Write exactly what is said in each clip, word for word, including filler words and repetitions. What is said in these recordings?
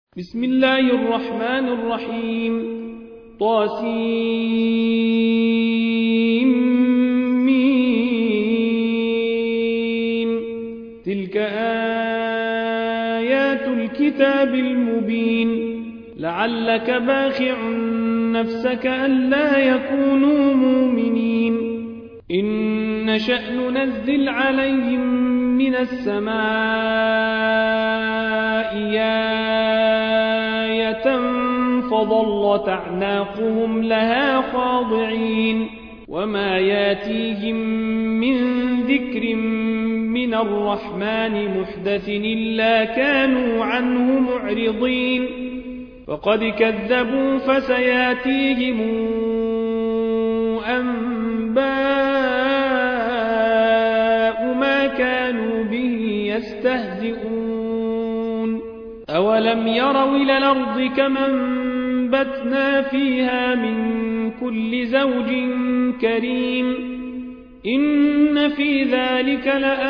بسم الله الرحمن الرحيم طاسيم تلك آيات الكتاب المبين لعلك باخع نفسك ألا يكونوا مؤمنين إن نشأ ننزل عليهم من السماء آية فظلت أعناقهم لها خاضعين وما ياتيهم من ذكر من الرحمن محدث إلا كانوا عنه معرضين فقد كذبوا فسياتيهم أنباء ما كانوا به يستهزئون أولم يروا إلى الأرض كما أنبتنا فيها من كل زوج كريم إن في ذلك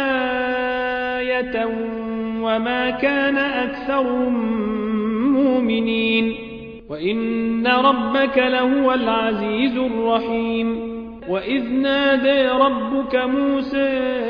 لآية وما كان أكثرهم مؤمنين وإن ربك لهو العزيز الرحيم وإذ نادى ربك موسى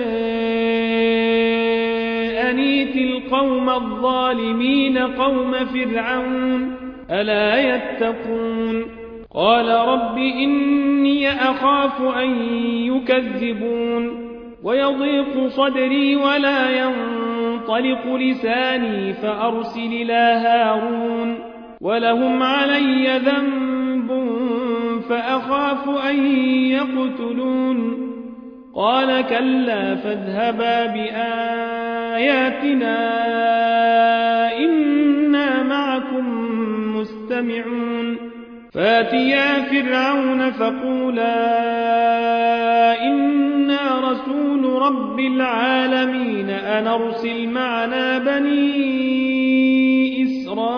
أنيت القوم الظالمين قوم فرعون ألا يتقون قال رب إني أخاف أن يكذبون ويضيق صدري ولا ينطلق لساني فأرسل إلى هارون ولهم علي ذنب فأخاف أن يقتلون قال كلا فاذهبا بآياتنا إنا معكم مستمعون فاتيا فرعون فقولا إنا رسول رب العالمين أن أرسل معنا بني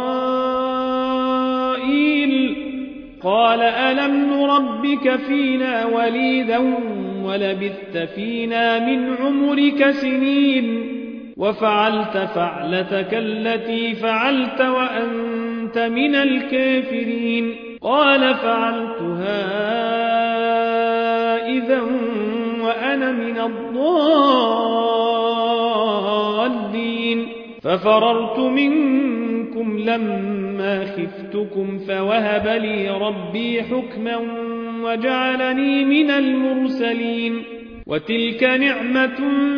إسرائيل قال ألم نربك فينا وليدا ولبثت فينا من عمرك سنين وفعلت فعلتك التي فعلت وأنت من الكافرين قال فعلتها إذا وأنا من الضالين ففررت منكم لما خفتكم فوهب لي ربي حكما وجعلني من المرسلين وتلك نعمة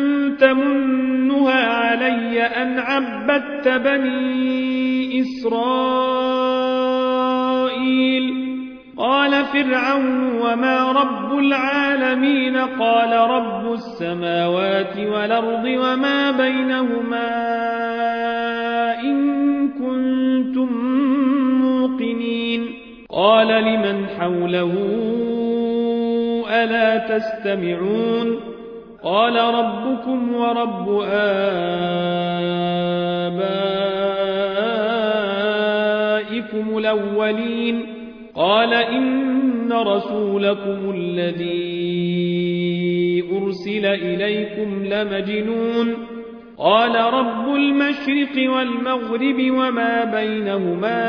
تمنها علي أن عبدت بني إسرائيل قال فرعون وما رب العالمين قال رب السماوات والأرض وما بينهما إن كنتم موقنين قال لمن حوله ألا تستمعون قال ربكم ورب آبائكم الأولين قال إن رسولكم الذي أرسل إليكم لمجنون قال رب المشرق والمغرب وما بينهما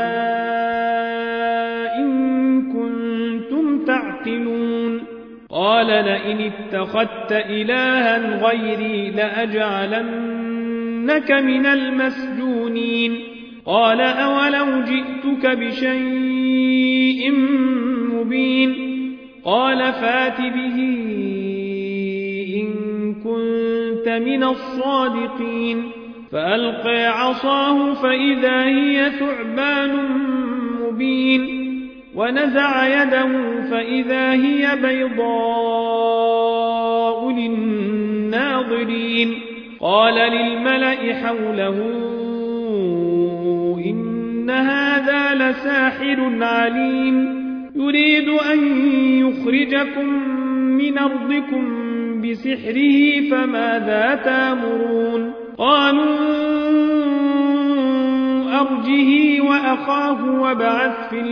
إن كنتم تعقلون قال لئن اتخذت إلها غيري لأجعلنك من المسجونين قال أولو جئتك بشيء مبين قال فات به إن كنت من الصادقين فألقى عصاه فإذا هي ثعبان مبين ونزع يده فإذا هي بيضاء للناظرين قال للملأ حوله إن هذا لساحر عليم يريد أن يخرجكم من أرضكم بسحره فماذا تأمرون قالوا أرجه وأخاه وابعث في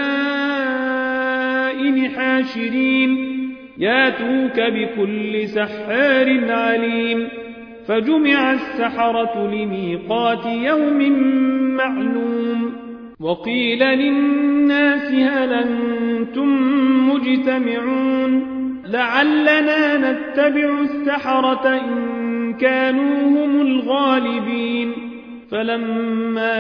المدائن حاشرين ياتوك بكل سحار عليم فجمع السحرة لميقات يوم معلوم وقيل للناس هل أنتم مجتمعون لعلنا نتبع السحرة إن كانوا هم الغالبين فلما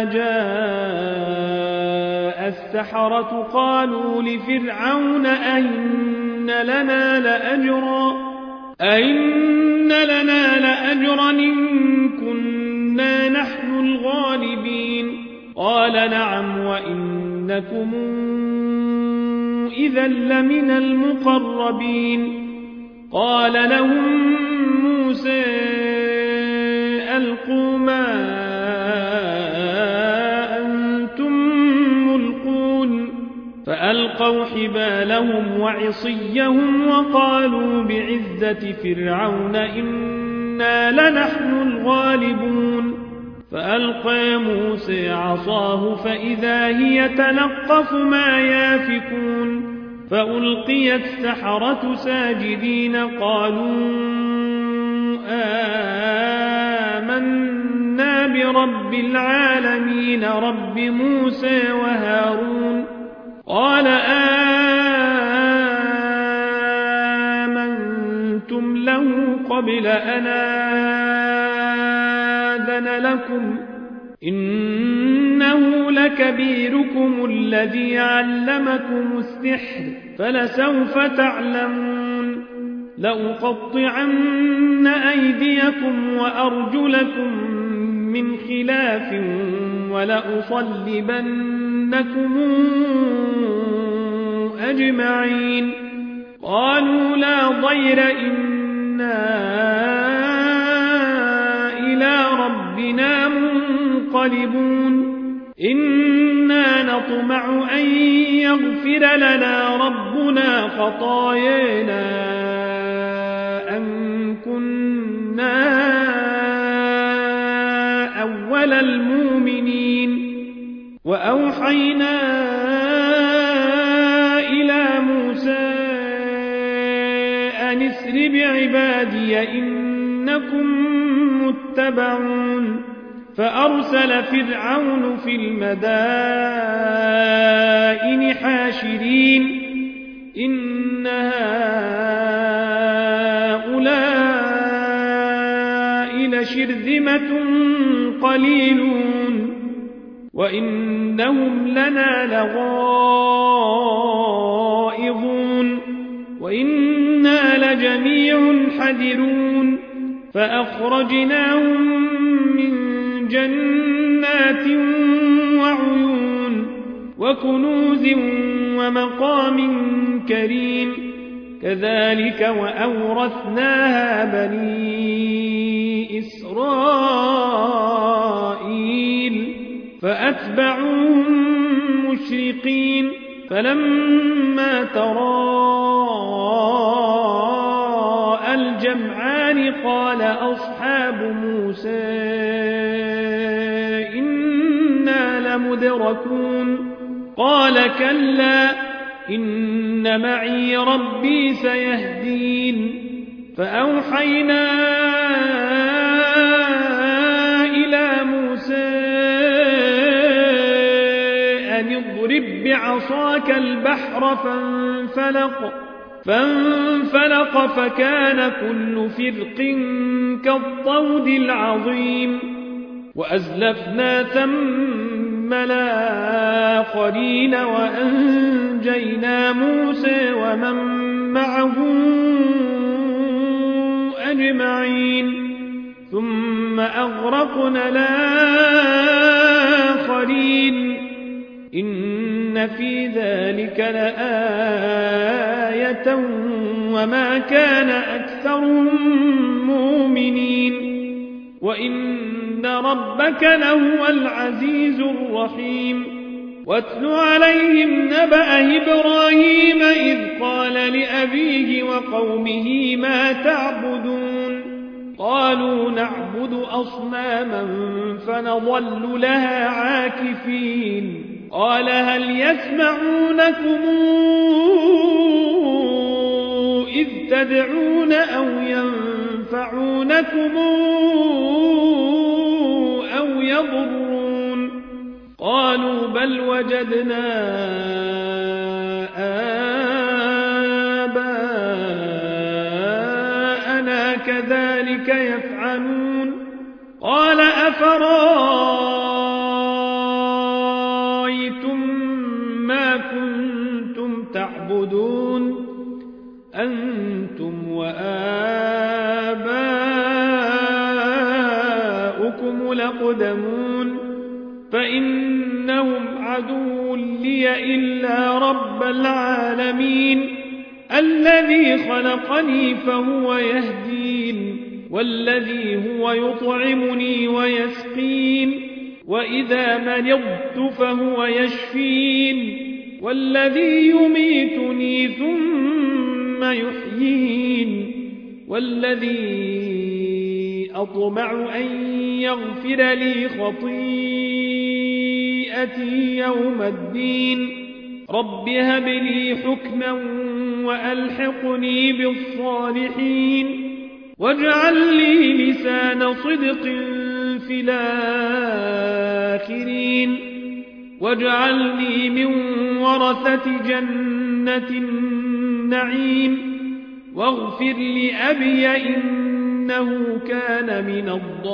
جاء السحرة قالوا لفرعون أئن لنا لأجرا أئن لنا لأجرا إن كنا نحن الغالبين قال نعم وإنكم إذا لمن المقربين قال لهم موسى ألقوا ما أنتم ملقون فألقوا حبالهم وعصيهم وقالوا بعزة فرعون إنا لنحن الغالبون فألقى موسى عصاه فإذا هي تلقف ما يافكون فألقي السحرة ساجدين قالوا آمنا برب العالمين رب موسى وهارون قال آمنتم له قبل أن آذن لكم إنه لكبيركم الذي علمكم السحر فلسوف تعلمون لأقطعن أيديكم وأرجلكم من خلاف ولأصلبنكم أجمعين قالوا لا ضير إنا إلى ربنا منقلبون إنا نطمع أن يغفر لنا ربنا خطايانا أن كنا أول المؤمنين وأوحينا إلى موسى أن اسر بعبادي إنكم متبعون فأرسل فرعون في المدائن حاشرين إن هؤلاء لشرذمة قليلون وإنهم لنا لغائظون وإنا لجميع حذرون فأخرجناهم من جنات وعيون وكنوز ومقام كريم كذلك وأورثناها بني إسرائيل فأتبعوهم مشرقين فلما تراءى الجمعان قال أصحاب موسى إنا لمدركون قال كلا إن معي ربي سيهدين فأوحينا إلى موسى أن اضرب بعصاك البحر فانفلق فانفلق فكان كل فرق كالطود العظيم وأزلفنا ثم الآخرين وأنجينا موسى ومن معه أجمعين ثم أغرقنا الآخرين إن في ذلك لآية وما كان أكثرهم مؤمنين وإن ربك لهو العزيز الرحيم واتل عليهم نبأ إبراهيم إذ قال لأبيه وقومه ما تعبدون قالوا نعبد أصناما فنظل لها عاكفين قال هل يسمعونكم إذ تدعون أو ينفعونكم أو يضرون قالوا بل وجدنا آباءنا كذلك يفعلون قال أفرأيتم ما كنتم تعبدون أنتم وآباؤكم الأقدمون فإنهم عدو لي إلا رب العالمين الذي خلقني فهو يهدين والذي هو يطعمني ويسقين وإذا مرضت فهو يشفين والذي يميتني ثم يحيين والذي أطمع أن يغفر لي خطيئتي يوم الدين رب هب لي حكما وألحقني بالصالحين واجعل لي لسان صدق في الآخرين واجعلني من ورثة جنة النعيم واغفر لأبي إنه كان من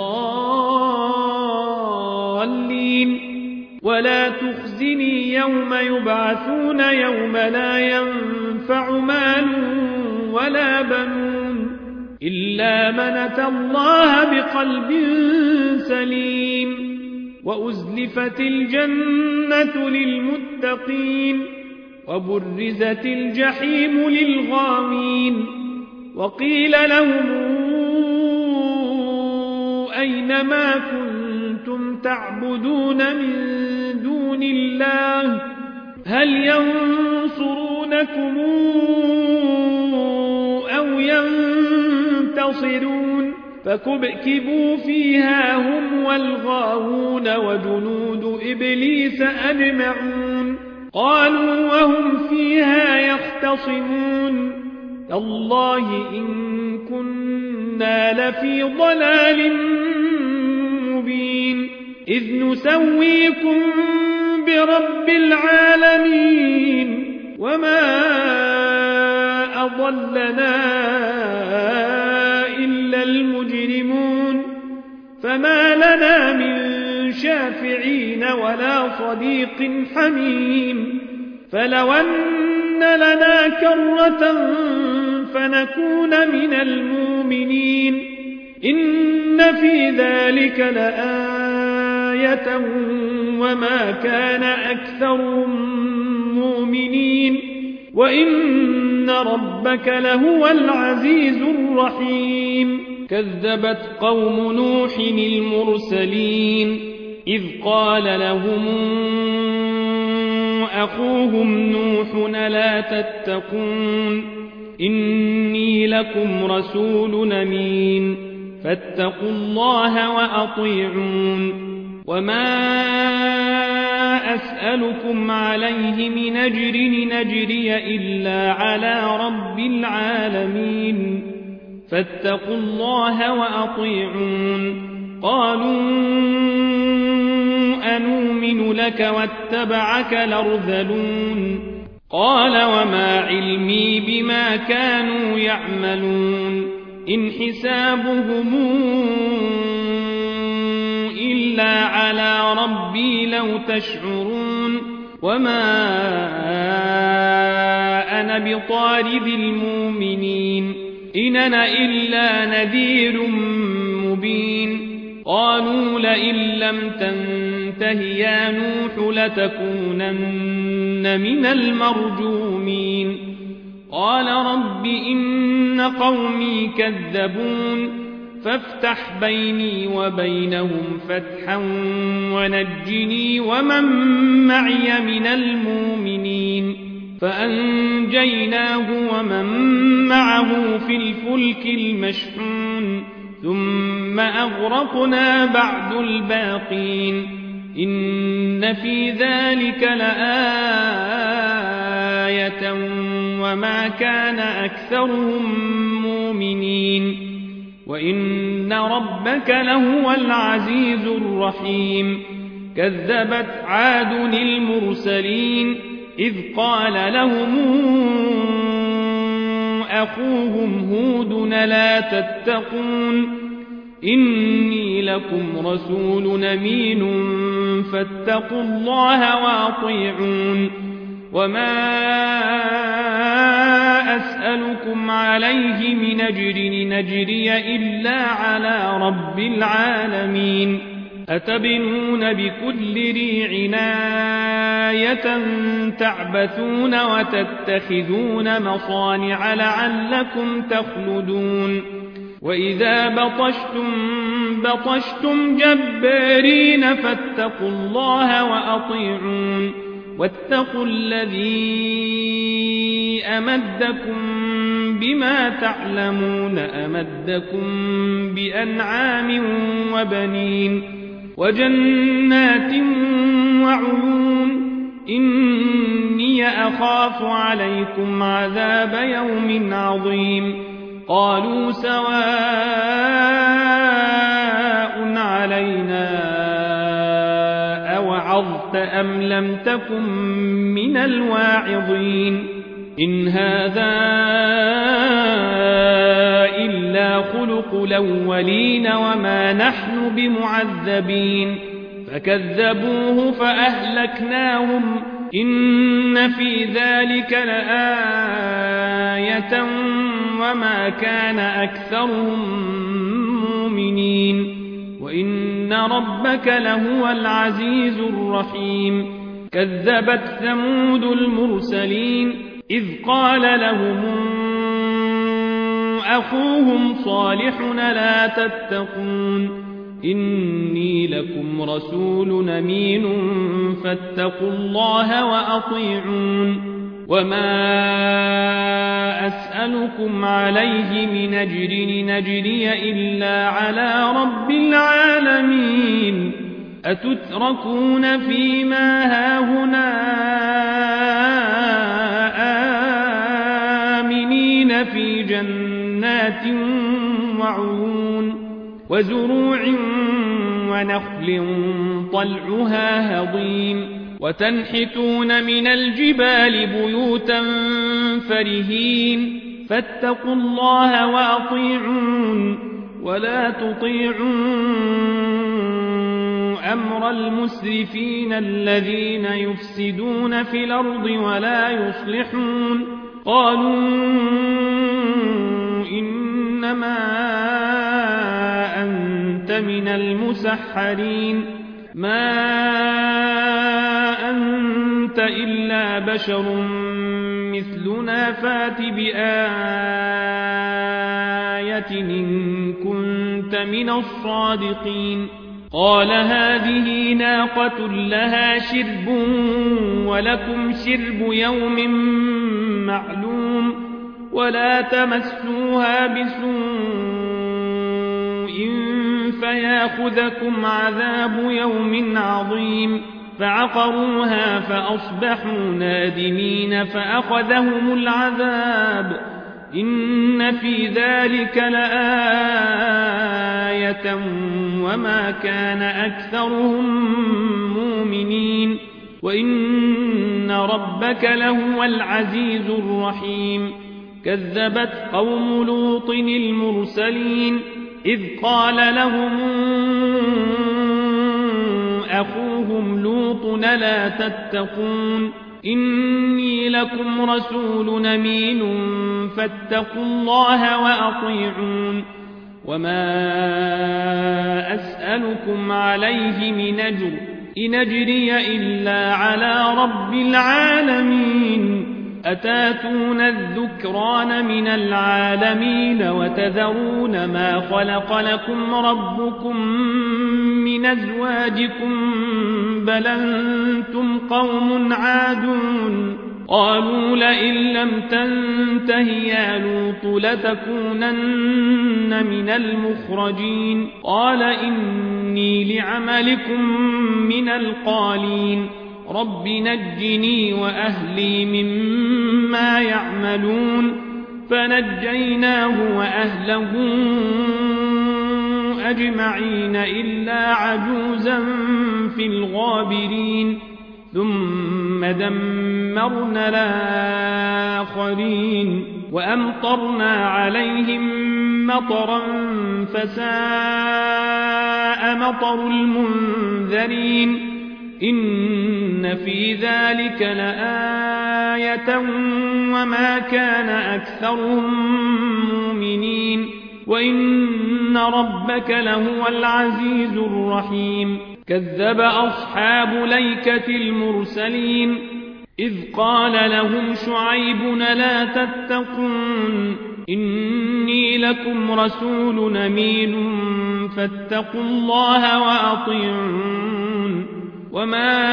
الضالين ولا تخزني يوم يبعثون يوم لا ينفع مال ولا بنون إلا من أتى الله بقلب سليم وأزلفت الجنة للمتقين وبرزت الجحيم للغاوين وقيل لهم أين ما كنتم تعبدون من دون الله هل ينصرونكم أو ينتصرون فكبكبوا فيها هم والغاوون وجنود إبليس أجمعون قالوا وهم فيها يختصمون تالله إن كنا لفي ضلال مبين إذ نسويكم برب العالمين وما أضلنا إلا المجرمون فما لنا من شافعين ولا صديق حميم فلو أن لنا كرة فنكون من المؤمنين إن في ذلك لآية وما كان أكثرهم مؤمنين وإن ربك لهو العزيز الرحيم كذبت قوم نوح المرسلين إذ قال لهم أخوهم نوح لا تتقون إني لكم رسول أمين فاتقوا الله وأطيعون وما أسألكم عليه من أجر نجري إلا على رب العالمين فاتقوا الله وأطيعون قالوا أنؤمن لك واتبعك الأرذلون قال وما علمي بما كانوا يعملون إن حسابهم إلا على ربي لو تشعرون وما أنا بطارد المؤمنين إن أنا إلا نذير مبين قالوا لئن لم تنته يا نوح لتكونن من المرجومين قال رب إن قومي كذبون فافتح بيني وبينهم فتحا ونجني ومن معي من المؤمنين فأنجيناه ومن معه في الفلك المشحون ثم أغرقنا بعد الباقين إن في ذلك لآية وما كان أكثرهم مؤمنين وإن ربك لهو العزيز الرحيم كذبت عاد المرسلين إذ قال لهم أخوهم هود لا تتقون إني لكم رسول أمين فاتقوا الله وأطيعون وما أسألكم عليه من أجر نجري إلا على رب العالمين أتبنون بكل ريع آية تعبثون وتتخذون مصانع لعلكم تخلدون وإذا بطشتم بطشتم جبارين فاتقوا الله وأطيعون واتقوا الذي أمدكم بما تعلمون أمدكم بأنعام وبنين وجنات وعيون إني أخاف عليكم عذاب يوم عظيم قالوا سواء علينا أوعظت أم لم تكن من الواعظين إن هذا إلا خلق الأولين وما نحن بمعذبين فكذبوه فأهلكناهم إن في ذلك لآية وما كان أكثرهم مؤمنين وإن ربك لهو العزيز الرحيم كذبت ثمود المرسلين إذ قال لهم أخوهم صالح لا تتقون إني لكم رسول أمين فاتقوا الله وأطيعون وما أسألكم عليه من أجر نجري إلا على رب العالمين أتتركون فيما هاهنا آمنين في جنات وعيون وزروع ونخل طلعها هضيم وتنحتون من الجبال بيوتا فرهين فاتقوا الله وأطيعون ولا تطيعوا أمر المسرفين الذين يفسدون في الأرض ولا يصلحون قالوا إنما أنت من المسحرين ما أنت إلا بشر مثلنا فات بآية إن كنت من الصادقين قال هذه ناقة لها شرب ولكم شرب يوم معلوم ولا تمسوها بسوء فياخذكم عذاب يوم عظيم فعقروها فأصبحوا نادمين فأخذهم العذاب إن في ذلك لآية وما كان أكثرهم مؤمنين وإن ربك لهو العزيز الرحيم كذبت قوم لوط المرسلين إذ قال لهم أخوهم لوط لا تتقون إني لكم رسول أمين فاتقوا الله وأطيعون وما أسألكم عليه من أجر إن أجري إلا على رب العالمين أتاتون الذكران من العالمين وتذرون ما خلق لكم ربكم من أزواجكم بل أنتم قوم عادون قالوا لئن لم تنته يا لوط لتكونن من المخرجين قال إني لعملكم من القالين رب نجني وأهلي مما يعملون فنجيناه وأهله أجمعين إلا عجوزا في الغابرين ثم دمرنا الآخرين وأمطرنا عليهم مطرا فساء مطر المنذرين إن في ذلك لآية وما كان أكثرهم مؤمنين وإن ربك لهو العزيز الرحيم كذب أصحاب ليكة المرسلين إذ قال لهم شعيب لا تتقون إني لكم رسول أمين فاتقوا الله وأطيعون وما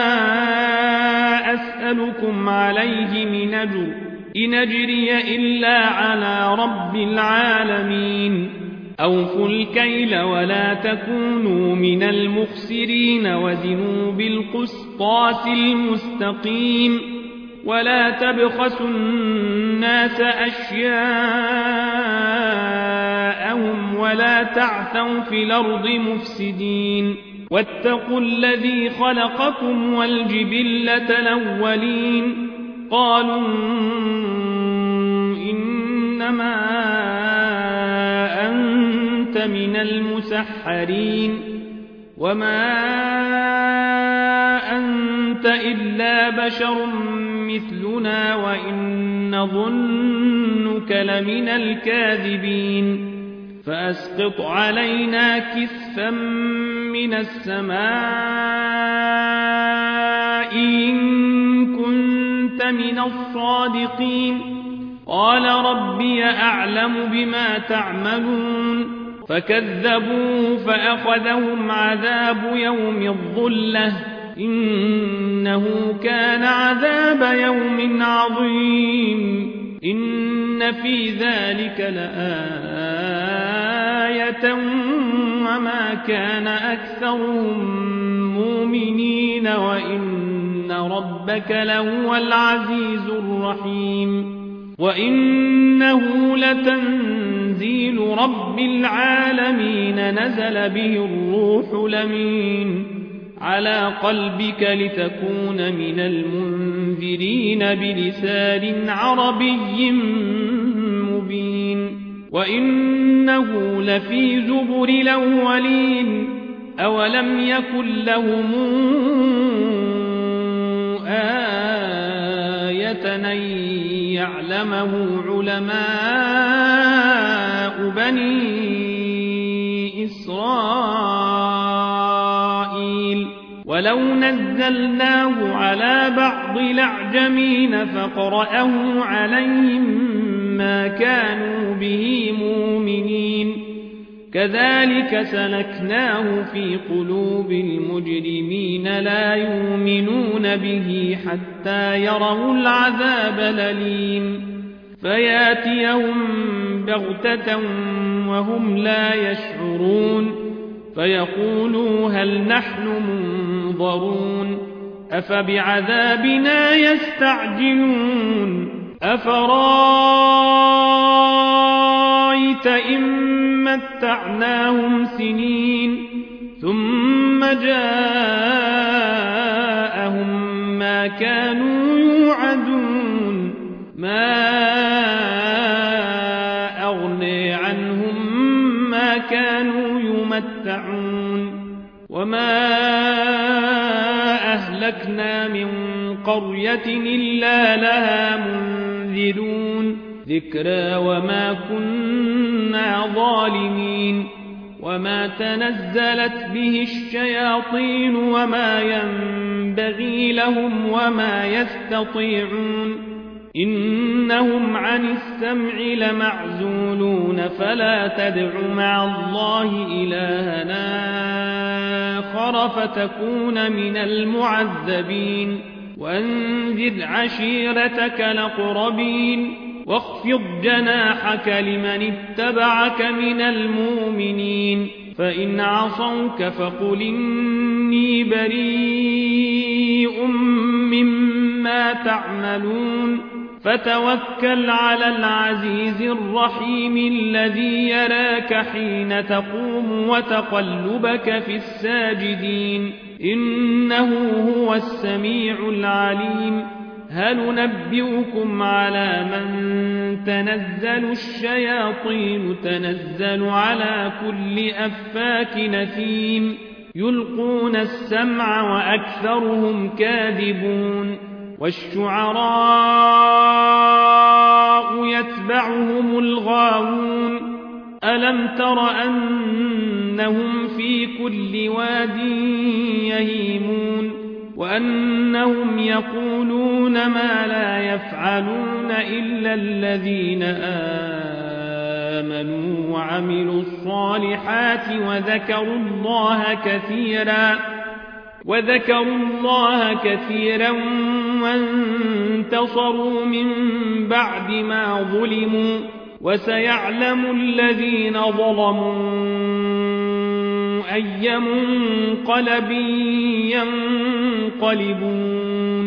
أسألكم عليه من أجر إن أجري إلا على رب العالمين أوفوا الكيل ولا تكونوا من المخسرين وزنوا بالقسطاس المستقيم ولا تبخسوا الناس أشياءهم ولا تعثوا في الأرض مفسدين واتقوا الذي خلقكم والجبلة الأولين قالوا إنما أنت من المسحرين وما أنت إلا بشر مثلنا وإن نظنك لمن الكاذبين فأسقط علينا كسفا من السماء إن كنت من الصادقين قال ربي أعلم بما تعملون فكذبوه فأخذهم عذاب يوم الظلة إنه كان عذاب يوم عظيم إن في ذلك لآية وما كان أكثرهم مؤمنين وإن ربك لهو العزيز الرحيم وإنه لتنزيل رب العالمين نزل به الروح الأمين على قلبك لتكون من المنذرين بلسان عربي مبين وإنه لفي زبر الأولين أولم يكن لهم آية أن يعلمه علماء بني إسرائيل ولو نزلناه على بعض الأعجمين فقرأه عليهم ما كانوا به مؤمنين كذلك سلكناه في قلوب المجرمين لا يؤمنون به حتى يروا العذاب الأليم فياتيهم بغتة وهم لا يشعرون فيقولوا هل نحن منظرون أفبعذابنا يستعجلون أفرايت إن متعناهم سنين ثم جاءهم ما كانوا يوعدون ما أغني عنهم ما كانوا يمتعون وما أهلكنا من قرية إلا لها منذرون ذكرى وما كنا ظالمين وما تنزلت به الشياطين وما ينبغي لهم وما يستطيعون إنهم عن السمع لمعزولون فلا تدع مع الله إلهنا آخر فتكون من المعذبين وأنذر عشيرتك الأقربين واخفض جناحك لمن اتبعك من المؤمنين فإن عصوك فقل إني بريء مما تعملون فتوكل على العزيز الرحيم الذي يراك حين تقوم تحسبهم وتقلبك في الساجدين إنه هو السميع العليم هل ننبئكم على من تنزل الشياطين تنزل على كل أفاك نثيم يلقون السمع وأكثرهم كاذبون والشعراء يتبعهم الغاوون ألم تر أنهم في كل واد يهيمون وأنهم يقولون ما لا يفعلون إلا الذين آمنوا وعملوا الصالحات وذكروا الله كثيرا وذكروا الله كثيرا وانتصروا من بعد ما ظلموا وسيعلم الذين ظلموا أي منقلب ينقلبون